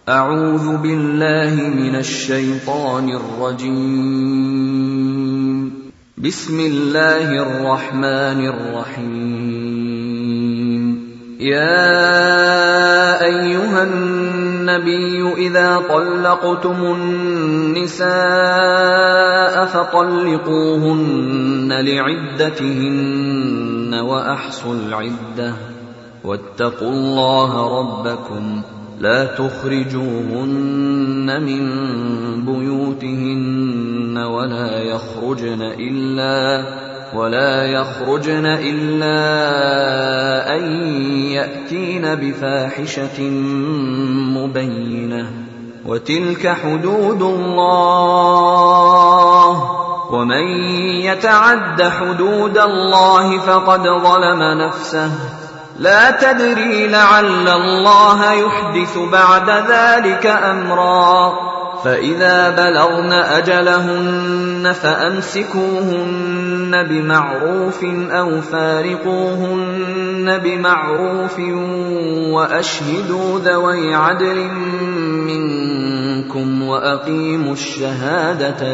أعوذ بالله من الشيطان الرجيم. بسم الله الرحمن الرحيم. يا أيها النبي إذا طلقتم النساء فطلقوهن لعدتهن وأحصوا العدة واتقوا الله ربكم لا تخرجوهن من بيوتهن ولا يخرجن إلا أن يأتين بفاحشة مبينة وتلك حدود الله ومن يتعد حدود الله فقد ظلم نفسه لا تدري لعل الله يحدث بعد ذلك أمرا فإذا بلغن أجلهن فأمسكوهن بمعروف أو فارقوهن بمعروف وأشهدوا ذوي عدل منكم وأقيموا الشهادة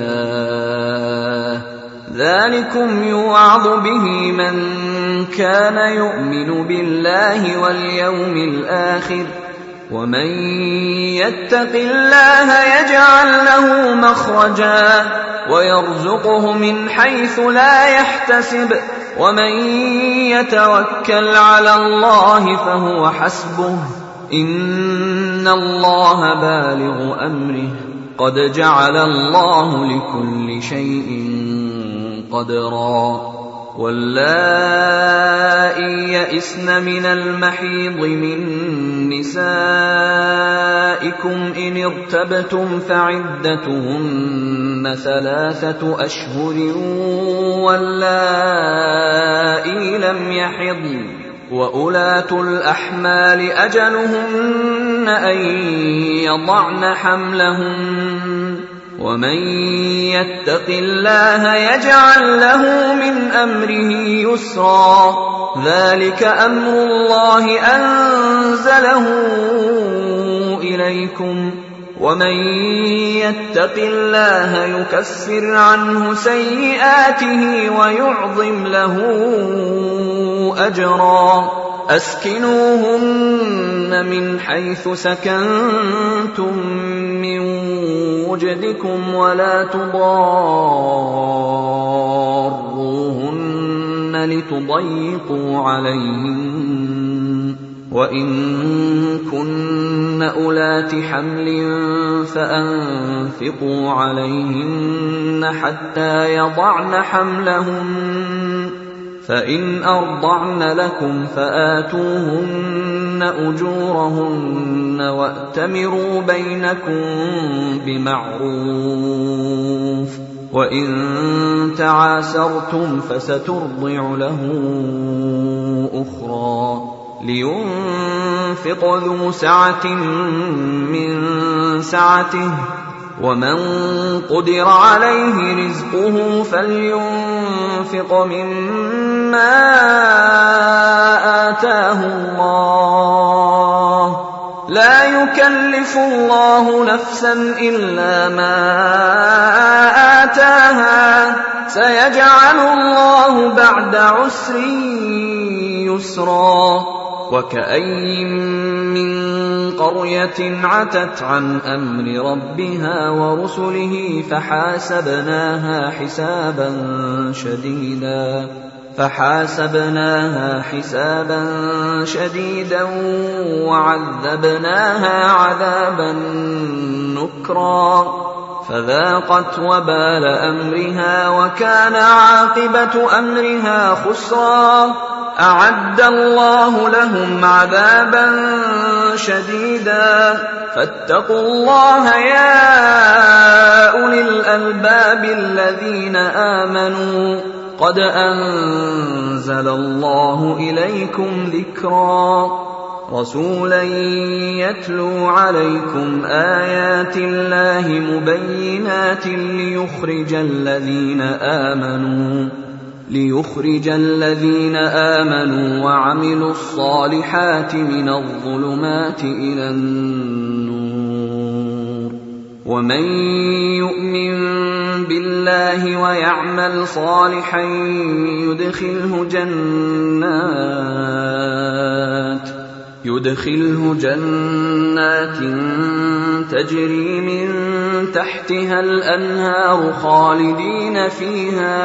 لله ذلكم يوعظ به من كان يؤمن بالله واليوم الآخر ومن يتق الله يجعل له مخرجا ويرزقه من حيث لا يحتسب ومن يتوكل على الله فهو حسبه إن الله بالغ أمره قد جعل الله لكل شيء قدرا واللائي يئسن من المحيض من نسائكم إن ارتبتم فعدتهن 3 أشهر واللائي لم يحضن وأولاة الأحمال أجلهن أن يضعن حملهن ومن يتق الله يجعل له من أمره يسرا ذلك أمر الله أنزله إليكم ومن يتق الله يكفر عنه سيئاته ويعظم له أجرا أسكنوهن من حيث سكنتم من وجدكم ولا تضاروهن لتضيقوا عليهن وإن كن أولات حمل فأنفقوا عليهن حتى يضعن حملهن فإن أرضعن لكم فآتوهن أجورهن وأتمروا بينكم بمعروف وإن تعاسرتم فسترضع له أخرى لينفق ذو سعة من سعته ومن قدر عليه رزقه فلينفق مما آتاه الله لا يكلف الله نفسا إلا ما آتاها سيجعل الله بعد عسر يسرا وكأي من قرية عتت عن أمر ربها ورسله فحاسبناها حسابا شديدا وعذبناها عذابا نكرا فذاقت وبال أمرها وكان عاقبة أمرها خسرا أعد الله لهم عذابا شديدا فاتقوا الله يا أولي الألباب الذين آمنوا قد أنزل الله إليكم ذكرا رسولا يتلو عليكم آيات الله مبينات ليخرج الذين آمنوا وعملوا الصالحات من الظلمات إلى النور ومن يؤمن بالله ويعمل صالحا يدخله جنات تجري من تحتها الأنهار خالدين فيها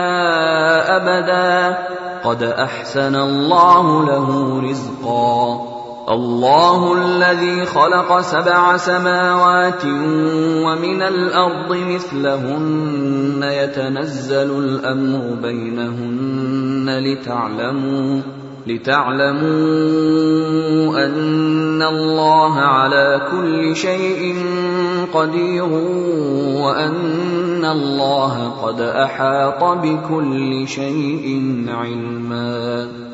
أبدا قد أحسن الله له رزقا الله الذي خلق 7 سماوات ومن الأرض مثلهن يتنزل الأمر بينهن لتعلموا أن الله على كل شيء قدير وأن الله قد أحاط بكل شيء علما